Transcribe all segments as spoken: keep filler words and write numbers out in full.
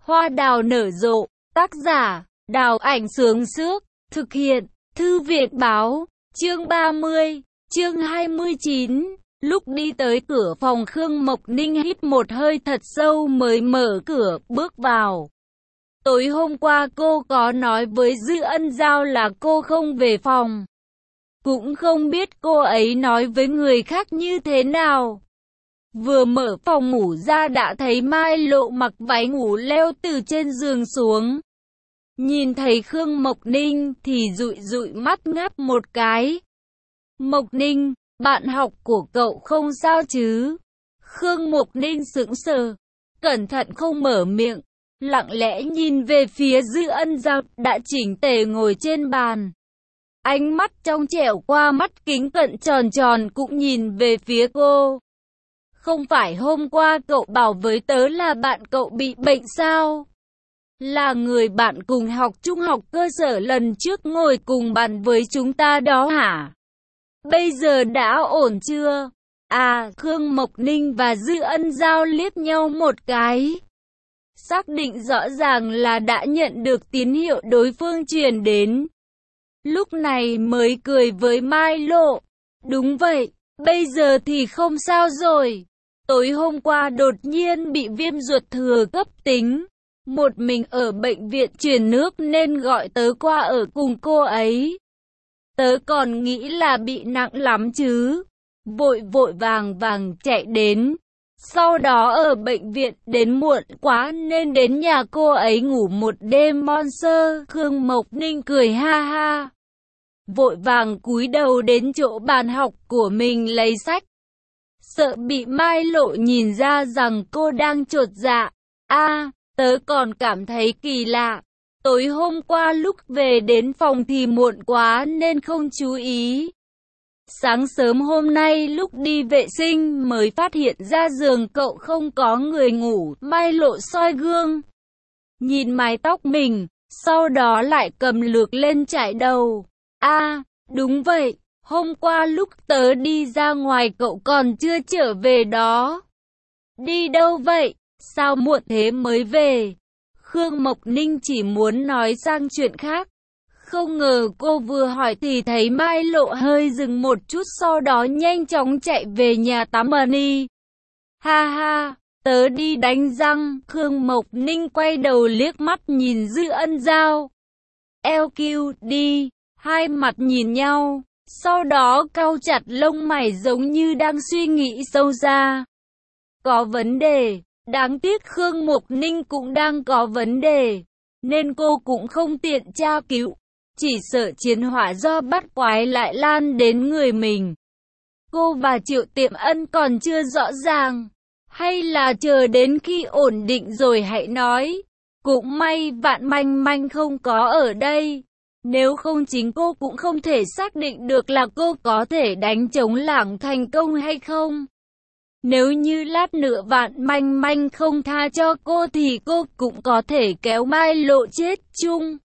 Hoa đào nở rộ, tác giả, Đào Ảnh Sướng Sước, thực hiện, Thư viện Báo, chương ba mươi, chương hai mươi chín. Lúc đi tới cửa phòng, Khương Mộc Ninh hít một hơi thật sâu mới mở cửa, bước vào. Tối hôm qua cô có nói với Dư Ân Giao là cô không về phòng. Cũng không biết cô ấy nói với người khác như thế nào. Vừa mở phòng ngủ ra đã thấy Mai Lộ mặc váy ngủ leo từ trên giường xuống. Nhìn thấy Khương Mộc Ninh thì dụi dụi mắt ngáp một cái. Mộc Ninh, bạn học của cậu không sao chứ? Khương Mộc Ninh sững sờ, cẩn thận không mở miệng, lặng lẽ nhìn về phía Dư Ân Giao đã chỉnh tề ngồi trên bàn. Ánh mắt trong trẻo qua mắt kính cận tròn tròn cũng nhìn về phía cô. Không phải hôm qua cậu bảo với tớ là bạn cậu bị bệnh sao? Là người bạn cùng học trung học cơ sở lần trước ngồi cùng bàn với chúng ta đó hả? Bây giờ đã ổn chưa? À, Khương Mộc Ninh và Dư Ân Giao liếc nhau một cái. Xác định rõ ràng là đã nhận được tín hiệu đối phương truyền đến. Lúc này mới cười với Mai Lộ. Đúng vậy, bây giờ thì không sao rồi. Tối hôm qua đột nhiên bị viêm ruột thừa cấp tính. Một mình ở bệnh viện truyền nước nên gọi tớ qua ở cùng cô ấy. Tớ còn nghĩ là bị nặng lắm chứ. Vội vội vàng vàng chạy đến. Sau đó ở bệnh viện đến muộn quá nên đến nhà cô ấy ngủ một đêm mon sơ. Khương Mộc Ninh cười ha ha. Vội vàng cúi đầu đến chỗ bàn học của mình lấy sách. Sợ bị Mai Lộ nhìn ra rằng cô đang chột dạ. A, tớ còn cảm thấy kỳ lạ. Tối hôm qua lúc về đến phòng thì muộn quá nên không chú ý. Sáng sớm hôm nay lúc đi vệ sinh mới phát hiện ra giường cậu không có người ngủ. Mai Lộ soi gương, nhìn mái tóc mình, sau đó lại cầm lược lên chải đầu. A, đúng vậy, hôm qua lúc tớ đi ra ngoài cậu còn chưa trở về đó. Đi đâu vậy? Sao muộn thế mới về? Khương Mộc Ninh chỉ muốn nói sang chuyện khác. Không ngờ cô vừa hỏi thì thấy Mai Lộ hơi dừng một chút, sau đó nhanh chóng chạy về nhà tắm đi. Ha ha, tớ đi đánh răng. Khương Mộc Ninh quay đầu liếc mắt nhìn Dư Ân Giao. Eo kiu đi, hai mặt nhìn nhau, sau đó cau chặt lông mày giống như đang suy nghĩ sâu xa. Có vấn đề, đáng tiếc Khương Mộc Ninh cũng đang có vấn đề, nên cô cũng không tiện tra cứu. Chỉ sợ chiến hỏa do bắt quái lại lan đến người mình. Cô và Triệu Tiệm Ân còn chưa rõ ràng. Hay là chờ đến khi ổn định rồi hãy nói. Cũng may Vạn Manh Manh không có ở đây. Nếu không chính cô cũng không thể xác định được là cô có thể đánh chống lảng thành công hay không. Nếu như lát nữa Vạn Manh Manh không tha cho cô thì cô cũng có thể kéo Mai Lộ chết chung.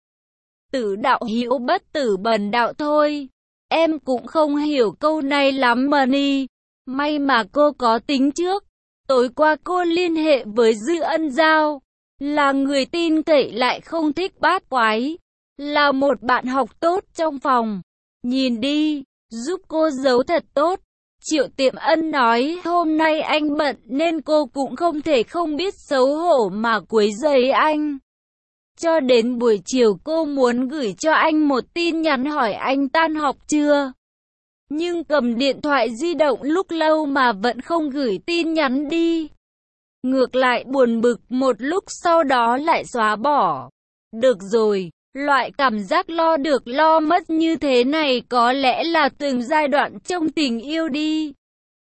Tử đạo hữu bất tử bần đạo thôi. Em cũng không hiểu câu này lắm mà ni. May mà cô có tính trước. Tối qua cô liên hệ với Dư Ân Giao. Là người tin cậy lại không thích bát quái. Là một bạn học tốt trong phòng. Nhìn đi, giúp cô giấu thật tốt. Triệu Tiệm Ân nói hôm nay anh bận nên cô cũng không thể không biết xấu hổ mà quấy rầy anh. Cho đến buổi chiều cô muốn gửi cho anh một tin nhắn hỏi anh tan học chưa. Nhưng cầm điện thoại di động lúc lâu mà vẫn không gửi tin nhắn đi. Ngược lại buồn bực một lúc sau đó lại xóa bỏ. Được rồi, loại cảm giác lo được lo mất như thế này có lẽ là từng giai đoạn trong tình yêu đi.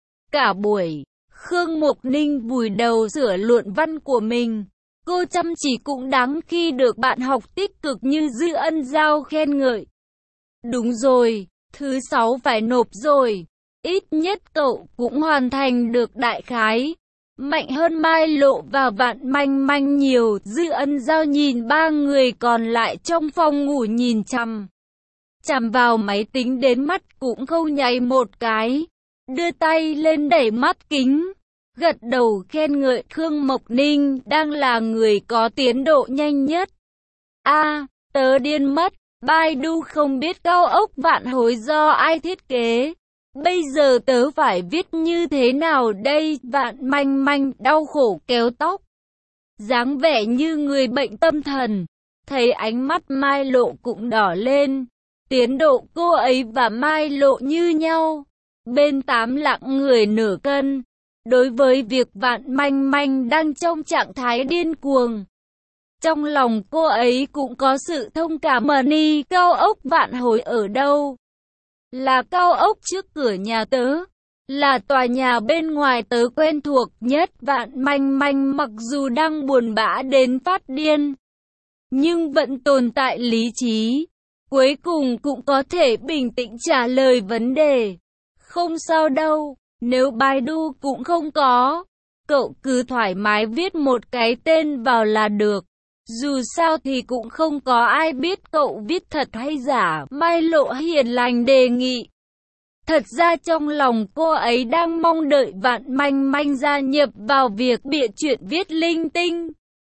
Cả buổi, Khương Mộc Ninh vùi đầu sửa luận văn của mình. Cô chăm chỉ cũng đáng khi được bạn học tích cực như Dư Ân Giao khen ngợi. Đúng rồi, thứ sáu phải nộp rồi. Ít nhất cậu cũng hoàn thành được đại khái. Mạnh hơn Mai Lộ và Vạn Manh Manh nhiều. Dư Ân Giao nhìn ba người còn lại trong phòng ngủ nhìn chằm chằm vào máy tính đến mắt cũng không nháy một cái. Đưa tay lên đẩy mắt kính. gật đầu khen ngợi Khương Mộc Ninh đang là người có tiến độ nhanh nhất. A, tớ điên mất, Baidu không biết cao ốc vạn hối do ai thiết kế. Bây giờ tớ phải viết như thế nào đây? Vạn Manh Manh đau khổ kéo tóc, dáng vẻ như người bệnh tâm thần. Thấy ánh mắt Mai Lộ cũng đỏ lên. Tiến độ cô ấy và Mai Lộ như nhau, bên tám lạng người nửa cân. Đối với việc Vạn Manh Manh đang trong trạng thái điên cuồng, trong lòng cô ấy cũng có sự thông cảm. Money, cao ốc vạn hối ở đâu? Là cao ốc trước cửa nhà tớ, là tòa nhà bên ngoài tớ quen thuộc nhất. Vạn Manh Manh mặc dù đang buồn bã đến phát điên, nhưng vẫn tồn tại lý trí. Cuối cùng cũng có thể bình tĩnh trả lời vấn đề. Không sao đâu, nếu Baidu cũng không có, cậu cứ thoải mái viết một cái tên vào là được. Dù sao thì cũng không có ai biết cậu viết thật hay giả. Mai Lộ hiền lành đề nghị. Thật ra trong lòng cô ấy đang mong đợi Vạn Manh Manh gia nhập vào việc bịa chuyện viết linh tinh.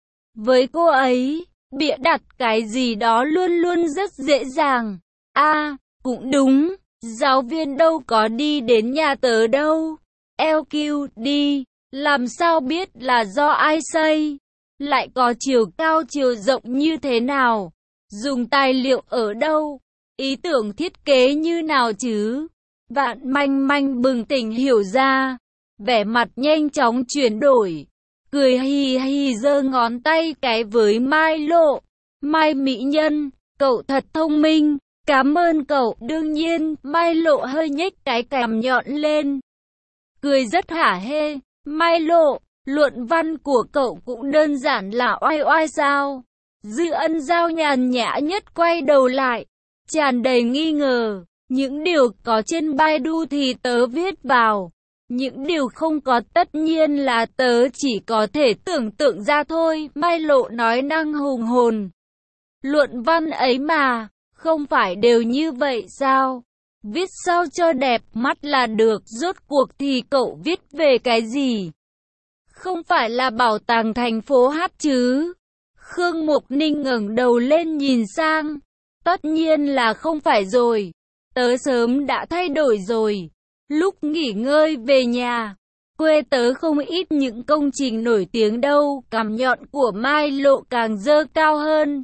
Với cô ấy, bịa đặt cái gì đó luôn luôn rất dễ dàng. A, à, cũng đúng, giáo viên đâu có đi đến nhà tớ đâu. lờ quy đi, làm sao biết là do ai xây? Lại có chiều cao chiều rộng như thế nào? Dùng tài liệu ở đâu? Ý tưởng thiết kế như nào chứ? Vạn Manh Manh bừng tỉnh hiểu ra, vẻ mặt nhanh chóng chuyển đổi, cười hì hì giơ ngón tay cái với Mai Lộ. Mai mỹ nhân, cậu thật thông minh, cảm ơn cậu. Đương nhiên, Mai Lộ hơi nhếch cái cằm nhọn lên, cười rất hả hê. Mai Lộ, luận văn của cậu cũng đơn giản là oai oai sao? Dư Ân Giao nhàn nhã nhất quay đầu lại, tràn đầy nghi ngờ. Những điều có trên Baidu thì tớ viết vào, những điều không có tất nhiên là tớ chỉ có thể tưởng tượng ra thôi. Mai Lộ nói năng hùng hồn. Luận văn ấy mà, không phải đều như vậy sao? Viết sao cho đẹp mắt là được. Rốt cuộc thì cậu viết về cái gì? Không phải là bảo tàng thành phố hát chứ? Khương Mộc Ninh ngẩng đầu lên nhìn sang. Tất nhiên là không phải rồi. Tớ sớm đã thay đổi rồi. Lúc nghỉ ngơi về nhà, quê tớ không ít những công trình nổi tiếng đâu. Cằm nhọn của Mai Lộ càng dơ cao hơn.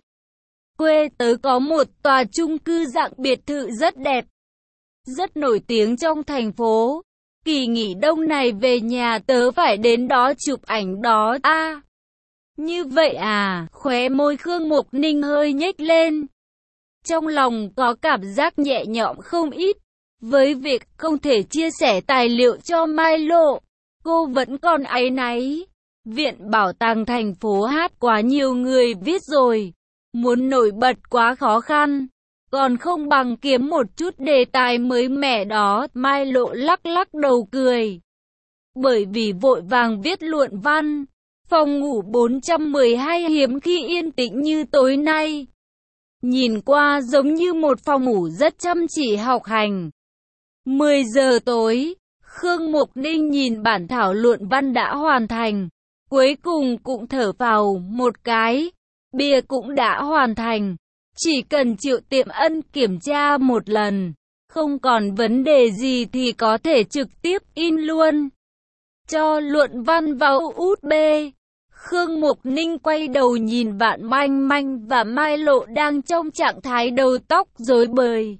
Quê tớ có một tòa chung cư dạng biệt thự rất đẹp, rất nổi tiếng trong thành phố. Kỳ nghỉ đông này về nhà tớ phải đến đó chụp ảnh đó. A, à, như vậy à? Khóe môi Khương Mộc Ninh hơi nhếch lên. Trong lòng có cảm giác nhẹ nhõm không ít. Với việc không thể chia sẻ tài liệu cho Mai Lộ, cô vẫn còn áy náy. Viện bảo tàng thành phố hát quá nhiều người viết rồi, muốn nổi bật quá khó khăn, còn không bằng kiếm một chút đề tài mới mẻ đó. Mai Lộ lắc lắc đầu cười. Bởi vì vội vàng viết luận văn, phòng ngủ bốn trăm mười hai hiếm khi yên tĩnh như tối nay. Nhìn qua giống như một phòng ngủ rất chăm chỉ học hành. mười giờ tối, Khương Mộc Ninh nhìn bản thảo luận văn đã hoàn thành. Cuối cùng cũng thở phào một cái. Bìa cũng đã hoàn thành. Chỉ cần Triệu Tiệm Ân kiểm tra một lần, không còn vấn đề gì thì có thể trực tiếp in luôn. Cho luận văn vào u ét bê. Khương Mộc Ninh quay đầu nhìn Vạn Manh Manh và Mai Lộ đang trong trạng thái đầu tóc rối bời,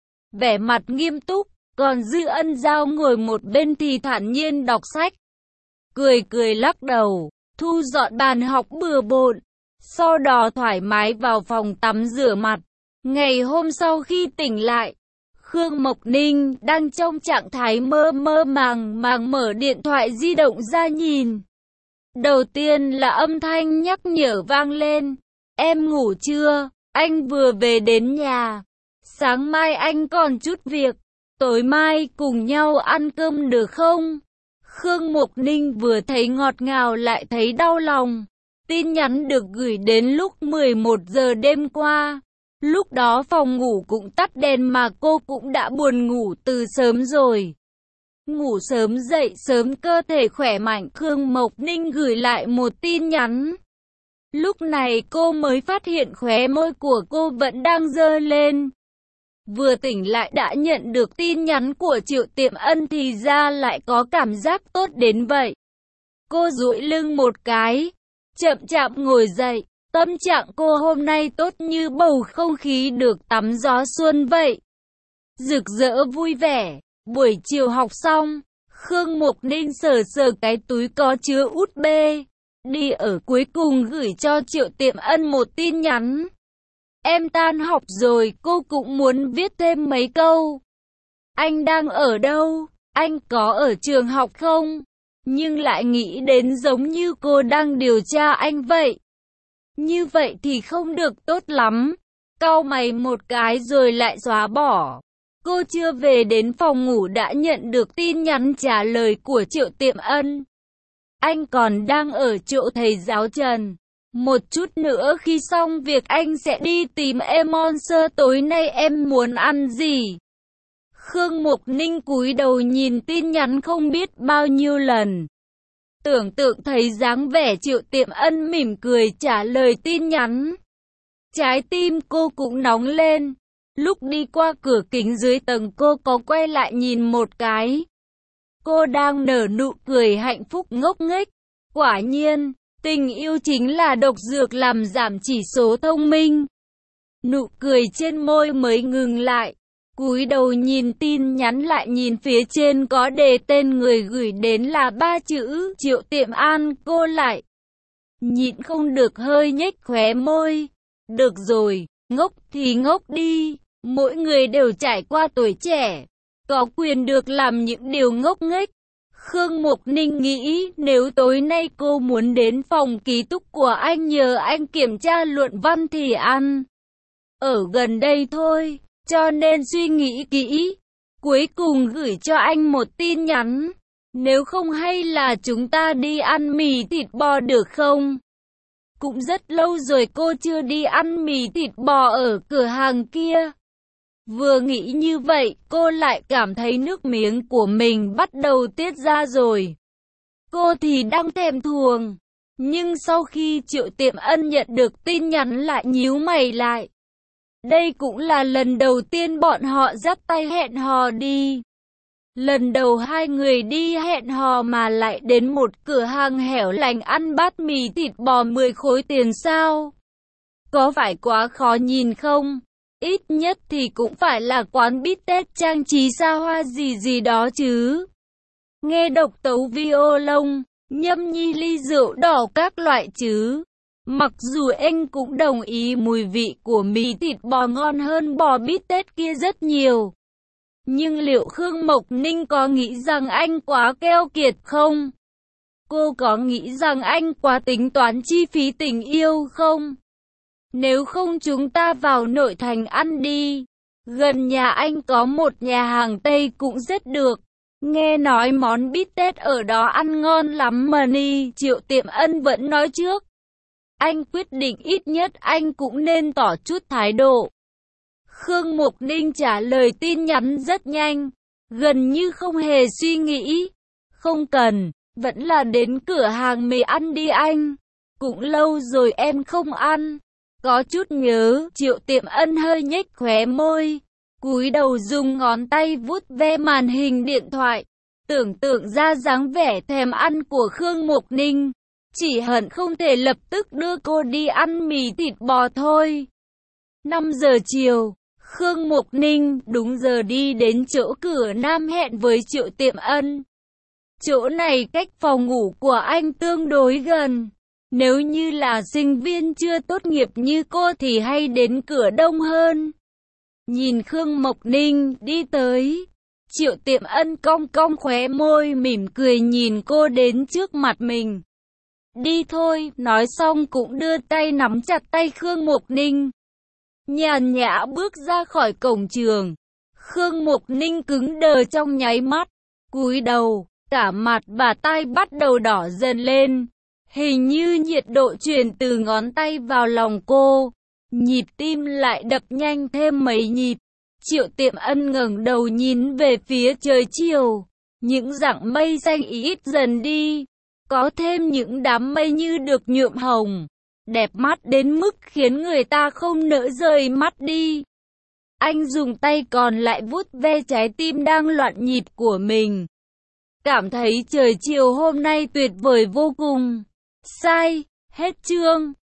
vẻ mặt nghiêm túc, còn Dư Ân Giao ngồi một bên thì thản nhiên đọc sách. Cười cười lắc đầu, thu dọn bàn học bừa bộn, sau đó thoải mái vào phòng tắm rửa mặt. Ngày hôm sau khi tỉnh lại, Khương Mộc Ninh đang trong trạng thái mơ mơ màng màng mở điện thoại di động ra nhìn. Đầu tiên là âm thanh nhắc nhở vang lên. Em ngủ chưa? Anh vừa về đến nhà. Sáng mai anh còn chút việc. Tối mai cùng nhau ăn cơm được không? Khương Mộc Ninh vừa thấy ngọt ngào lại thấy đau lòng. Tin nhắn được gửi đến lúc mười một giờ đêm qua. Lúc đó phòng ngủ cũng tắt đèn mà cô cũng đã buồn ngủ từ sớm rồi. ngủ sớm dậy sớm cơ thể khỏe mạnh, Khương Mộc Ninh gửi lại một tin nhắn. Lúc này cô mới phát hiện khóe môi của cô vẫn đang dơ lên. Vừa tỉnh lại đã nhận được tin nhắn của Triệu Tiệm Ân thì ra lại có cảm giác tốt đến vậy. Cô duỗi lưng một cái, chậm chạp ngồi dậy. Tâm trạng cô hôm nay tốt như bầu không khí được tắm gió xuân vậy. Rực rỡ vui vẻ. Buổi chiều học xong, Khương Mộc Ninh sờ sờ cái túi có chứa út bê. Đi ở cuối cùng gửi cho Triệu Tiệm Ân một tin nhắn. Em tan học rồi, cô cũng muốn viết thêm mấy câu. Anh đang ở đâu? Anh có ở trường học không? Nhưng lại nghĩ đến giống như cô đang điều tra anh vậy. Như vậy thì không được tốt lắm. Cau mày một cái rồi lại xóa bỏ. Cô chưa về đến phòng ngủ đã nhận được tin nhắn trả lời của Triệu Tiệm Ân. Anh còn đang ở chỗ thầy giáo Trần. Một chút nữa khi xong việc anh sẽ đi tìm em Monster, tối nay em muốn ăn gì? Khương Mộc Ninh cúi đầu nhìn tin nhắn không biết bao nhiêu lần. Tưởng tượng thấy dáng vẻ Triệu Tiệm Ân mỉm cười trả lời tin nhắn. Trái tim cô cũng nóng lên. Lúc đi qua cửa kính dưới tầng cô có quay lại nhìn một cái. Cô đang nở nụ cười hạnh phúc ngốc nghếch. Quả nhiên, tình yêu chính là độc dược làm giảm chỉ số thông minh. Nụ cười trên môi mới ngừng lại. Cúi đầu nhìn tin nhắn lại nhìn phía trên có đề tên người gửi đến là ba chữ Triệu Tiệm An. Cô lại nhịn không được hơi nhếch khóe môi. Được rồi, ngốc thì ngốc đi. Mỗi người đều trải qua tuổi trẻ, có quyền được làm những điều ngốc nghếch. Khương Mộc Ninh nghĩ nếu tối nay cô muốn đến phòng ký túc của anh nhờ anh kiểm tra luận văn thì ăn ở gần đây thôi, cho nên suy nghĩ kỹ. Cuối cùng gửi cho anh một tin nhắn. Nếu không hay là chúng ta đi ăn mì thịt bò được không? Cũng rất lâu rồi cô chưa đi ăn mì thịt bò ở cửa hàng kia. Vừa nghĩ như vậy, cô lại cảm thấy nước miếng của mình bắt đầu tiết ra rồi. Cô thì đang thèm thuồng. Nhưng sau khi Triệu Tiệm Ân nhận được tin nhắn lại nhíu mày lại. Đây cũng là lần đầu tiên bọn họ dắt tay hẹn hò đi. Lần đầu hai người đi hẹn hò mà lại đến một cửa hàng hẻo lánh ăn bát mì thịt bò mười khối tiền sao? Có phải quá khó nhìn không? Ít nhất thì cũng phải là quán bít tết trang trí xa hoa gì gì đó chứ. Nghe độc tấu violon, nhâm nhi ly rượu đỏ các loại chứ. Mặc dù anh cũng đồng ý mùi vị của mì thịt bò ngon hơn bò bít tết kia rất nhiều. Nhưng liệu Khương Mộc Ninh có nghĩ rằng anh quá keo kiệt không? Cô có nghĩ rằng anh quá tính toán chi phí tình yêu không? Nếu không chúng ta vào nội thành ăn đi. Gần nhà anh có một nhà hàng Tây cũng rất được. Nghe nói món bít tết ở đó ăn ngon lắm mà ni. Triệu Tiệm Ân vẫn nói trước. Anh quyết định ít nhất anh cũng nên tỏ chút thái độ. Khương Mộc Ninh trả lời tin nhắn rất nhanh. Gần như không hề suy nghĩ. Không cần, vẫn là đến cửa hàng mì ăn đi anh. Cũng lâu rồi em không ăn. Có chút nhớ. Triệu Tiệm Ân hơi nhếch khóe môi, cúi đầu dùng ngón tay vuốt ve màn hình điện thoại, tưởng tượng ra dáng vẻ thèm ăn của Khương Mộc Ninh, chỉ hận không thể lập tức đưa cô đi ăn mì thịt bò thôi. năm giờ chiều, Khương Mộc Ninh đúng giờ đi đến chỗ cửa Nam hẹn với Triệu Tiệm Ân. Chỗ này cách phòng ngủ của anh tương đối gần. Nếu như là sinh viên chưa tốt nghiệp như cô thì hay đến cửa đông hơn. Nhìn Khương Mộc Ninh đi tới, Triệu Tiệm Ân cong cong khóe môi mỉm cười nhìn cô đến trước mặt mình. Đi thôi, nói xong cũng đưa tay nắm chặt tay Khương Mộc Ninh. Nhàn nhã bước ra khỏi cổng trường. Khương Mộc Ninh cứng đờ trong nháy mắt, cúi đầu, cả mặt và tai bắt đầu đỏ dần lên. Hình như nhiệt độ truyền từ ngón tay vào lòng cô. Nhịp tim lại đập nhanh thêm mấy nhịp. Triệu Tiệm Ân ngẩng đầu nhìn về phía trời chiều. Những dặng mây xanh ít dần đi, có thêm những đám mây như được nhuộm hồng, đẹp mắt đến mức khiến người ta không nỡ rời mắt đi. Anh dùng tay còn lại vuốt ve trái tim đang loạn nhịp của mình. Cảm thấy trời chiều hôm nay tuyệt vời vô cùng. Sai, hết chương.